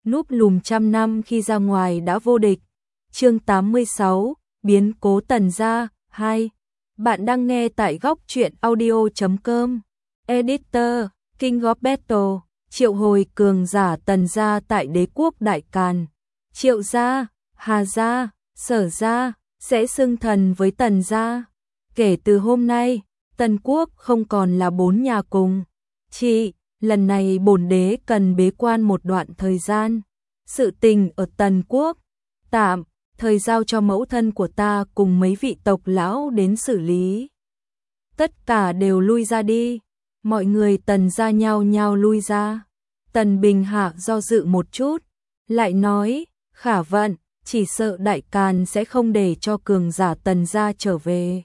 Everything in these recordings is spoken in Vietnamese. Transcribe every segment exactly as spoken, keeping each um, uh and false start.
núp lùm trăm năm khi ra ngoài đã vô địch. Chương tám mươi sáu, biến cố Tần gia hai. Bạn đang nghe tại góc truyện audio chấm com. Editor, King of Battle, triệu hồi cường giả Tần gia tại đế quốc Đại Càn. Triệu gia, Hà gia, Sở gia sẽ xưng thần với Tần gia. Kể từ hôm nay, Tần quốc không còn là bốn nhà cùng. Chị, lần này bổn đế cần bế quan một đoạn thời gian. Sự tình ở Tần quốc, tạm, thời giao cho mẫu thân của ta cùng mấy vị tộc lão đến xử lý. Tất cả đều lui ra đi. Mọi người Tần gia nhao nhao lui ra. Tần Bình Hạ do dự một chút, lại nói, Khả Vận, chỉ sợ Đại Càn sẽ không để cho cường giả Tần gia trở về.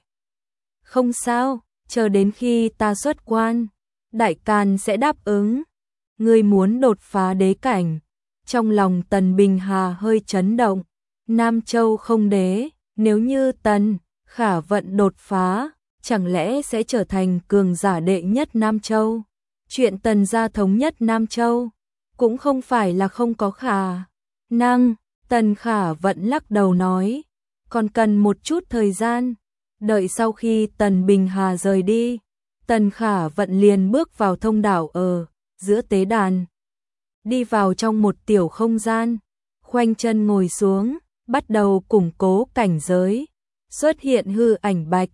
Không sao, chờ đến khi ta xuất quan, Đại Càn sẽ đáp ứng. Ngươi muốn đột phá đế cảnh. Trong lòng Tần Bình Hà hơi chấn động. Nam Châu không đế, nếu như Tần, Khả Vận đột phá, chẳng lẽ sẽ trở thành cường giả đệ nhất Nam Châu? Chuyện Tần gia thống nhất Nam Châu, cũng không phải là không có khả năng. Tần Khả Vận lắc đầu nói, còn cần một chút thời gian. Đợi sau khi Tần Bình Hà rời đi, Tần Khả Vận liền bước vào thông đạo ở giữa tế đàn. Đi vào trong một tiểu không gian, khoanh chân ngồi xuống, bắt đầu củng cố cảnh giới. Xuất hiện hư ảnh bạch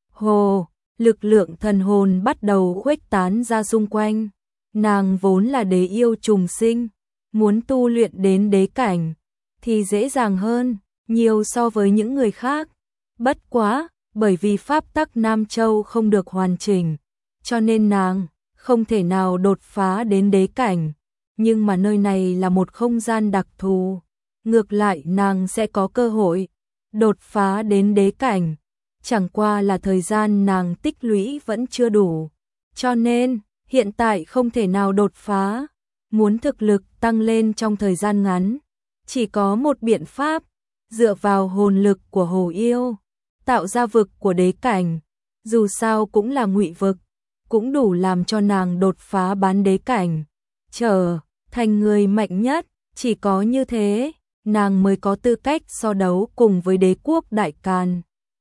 hồ, lực lượng thần hồn bắt đầu khuếch tán ra xung quanh. Nàng vốn là đế yêu trùng sinh, muốn tu luyện đến đế cảnh thì dễ dàng hơn nhiều so với những người khác. Bất quá, bởi vì pháp tắc Nam Châu không được hoàn chỉnh, cho nên nàng không thể nào đột phá đến đế cảnh. Nhưng mà nơi này là một không gian đặc thù, ngược lại nàng sẽ có cơ hội đột phá đến đế cảnh. Chẳng qua là thời gian nàng tích lũy vẫn chưa đủ, cho nên hiện tại không thể nào đột phá. Muốn thực lực tăng lên trong thời gian ngắn, chỉ có một biện pháp, dựa vào hồn lực của hồ yêu, tạo ra vực của đế cảnh. Dù sao cũng là ngụy vực, cũng đủ làm cho nàng đột phá bán đế cảnh, trở thành người mạnh nhất. Chỉ có như thế, nàng mới có tư cách so đấu cùng với đế quốc Đại Càn.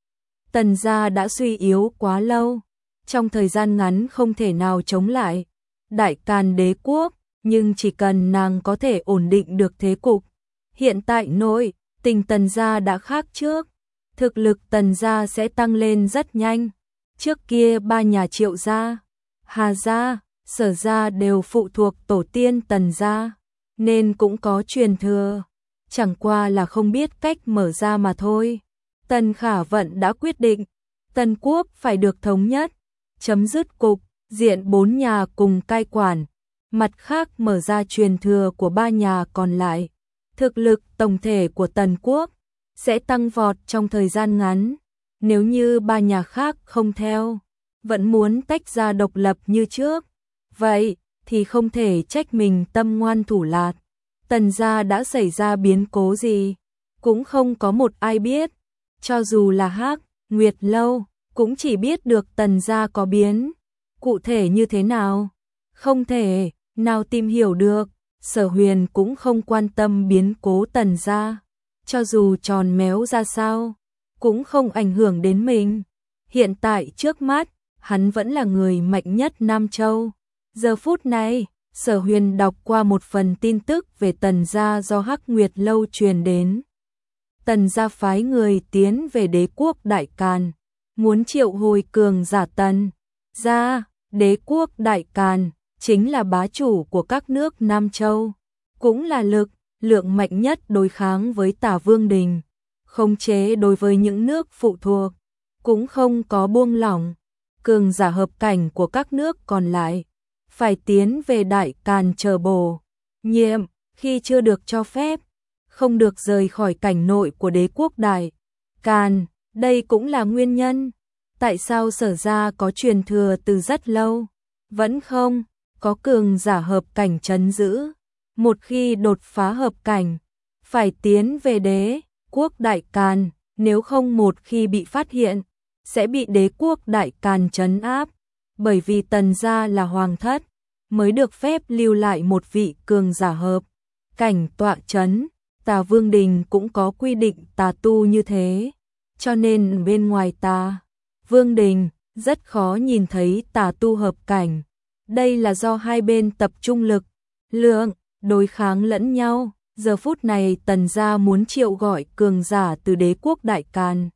Tần gia đã suy yếu quá lâu, trong thời gian ngắn không thể nào chống lại Đại Càn đế quốc, nhưng chỉ cần nàng có thể ổn định được thế cục. Hiện tại nội tình Tần gia đã khác trước, thực lực Tần gia sẽ tăng lên rất nhanh. Trước kia ba nhà Triệu gia, Hà gia, Sở gia đều phụ thuộc tổ tiên Tần gia, nên cũng có truyền thừa, chẳng qua là không biết cách mở ra mà thôi. Tần Khả Vận đã quyết định, Tần quốc phải được thống nhất, chấm dứt cục diện bốn nhà cùng cai quản, mặt khác mở ra truyền thừa của ba nhà còn lại. Thực lực tổng thể của Tần quốc sẽ tăng vọt trong thời gian ngắn. Nếu như ba nhà khác không theo, vẫn muốn tách ra độc lập như trước, vậy thì không thể trách mình tâm ngoan thủ lạt. Tần gia đã xảy ra biến cố gì, cũng không có một ai biết. Cho dù là Hắc Nguyệt Lâu, cũng chỉ biết được Tần gia có biến. Cụ thể như thế nào, không thể nào tìm hiểu được. Sở Huyền cũng không quan tâm biến cố Tần gia, cho dù tròn méo ra sao, cũng không ảnh hưởng đến mình. Hiện tại trước mắt, hắn vẫn là người mạnh nhất Nam Châu. Giờ phút này, Sở Huyền đọc qua một phần tin tức về Tần gia do Hắc Nguyệt Lâu truyền đến. Tần gia phái người tiến về đế quốc Đại Càn, muốn triệu hồi cường giả Tần gia. Đế quốc Đại Càn chính là bá chủ của các nước Nam Châu, cũng là lực lượng mạnh nhất đối kháng với Tả Vương Đình, khống chế đối với những nước phụ thuộc, cũng không có buông lỏng. Cường giả hợp cảnh của các nước còn lại phải tiến về Đại Càn chờ bổ nhiệm, khi chưa được cho phép, không được rời khỏi cảnh nội của đế quốc Đại Càn. Đây cũng là nguyên nhân tại sao Sở gia có truyền thừa từ rất lâu, vẫn không có cường giả hợp cảnh trấn giữ. Một khi đột phá hợp cảnh, phải tiến về đế quốc Đại Càn, nếu không một khi bị phát hiện, sẽ bị đế quốc Đại Càn trấn áp. Bởi vì Tần gia là hoàng thất, mới được phép lưu lại một vị cường giả hợp cảnh tọa chấn, Tà Vương Đình cũng có quy định tà tu như thế, cho nên bên ngoài Tà Vương Đình rất khó nhìn thấy tà tu hợp cảnh. Đây là do hai bên tập trung lực, lượng, đối kháng lẫn nhau. Giờ phút này Tần gia muốn triệu gọi cường giả từ đế quốc Đại Càn,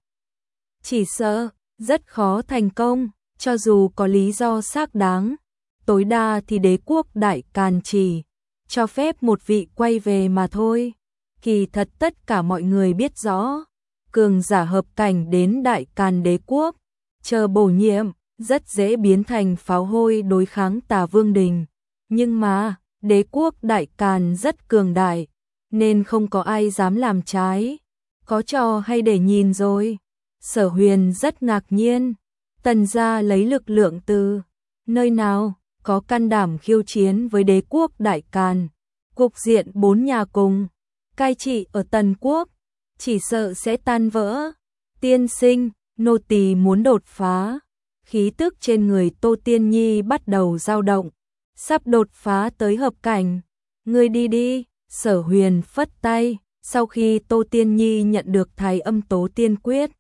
chỉ sợ rất khó thành công, cho dù có lý do xác đáng. Tối đa thì đế quốc Đại Càn chỉ cho phép một vị quay về mà thôi. Kỳ thật tất cả mọi người biết rõ, cường giả hợp cảnh đến Đại Càn đế quốc, chờ bổ nhiệm, rất dễ biến thành pháo hôi đối kháng Tà Vương Đình. Nhưng mà, đế quốc Đại Càn rất cường đại, nên không có ai dám làm trái. Có trò hay để nhìn rồi. Sở Huyền rất ngạc nhiên. Tần gia lấy lực lượng từ nơi nào, có can đảm khiêu chiến với đế quốc Đại Càn. Cục diện bốn nhà cùng cai trị ở Tần quốc, chỉ sợ sẽ tan vỡ. Tiên sinh, nô tỳ muốn đột phá. Khí tức trên người Tô Tiên Nhi bắt đầu dao động, sắp đột phá tới hợp cảnh. Ngươi đi đi. Sở Huyền phất tay. Sau khi Tô Tiên Nhi nhận được Thái Âm Tố Tiên Quyết,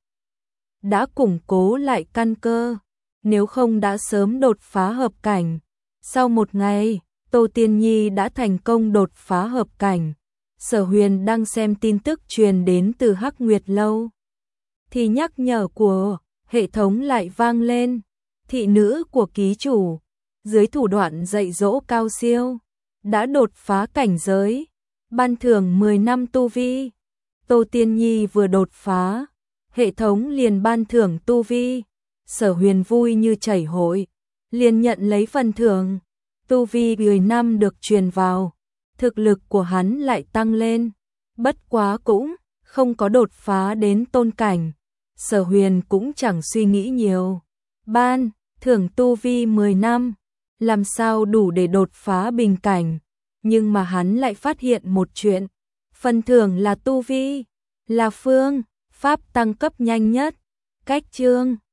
đã củng cố lại căn cơ, nếu không đã sớm đột phá hợp cảnh. Sau một ngày, Tô Tiên Nhi đã thành công đột phá hợp cảnh. Sở Huyền đang xem tin tức truyền đến từ Hắc Nguyệt Lâu, thì nhắc nhở của hệ thống lại vang lên. Thị nữ của ký chủ, dưới thủ đoạn dạy dỗ cao siêu, đã đột phá cảnh giới, ban thưởng mười năm tu vi. Tô Tiên Nhi vừa đột phá, hệ thống liền ban thưởng tu vi. Sở Huyền vui như chảy hội, liền nhận lấy phần thưởng. Tu vi mười năm được truyền vào, thực lực của hắn lại tăng lên. Bất quá cũng không có đột phá đến tôn cảnh. Sở Huyền cũng chẳng suy nghĩ nhiều. Ban thưởng tu vi mười năm, làm sao đủ để đột phá bình cảnh. Nhưng mà hắn lại phát hiện một chuyện, phần thưởng là tu vi, là phương pháp tăng cấp nhanh nhất. Cách chương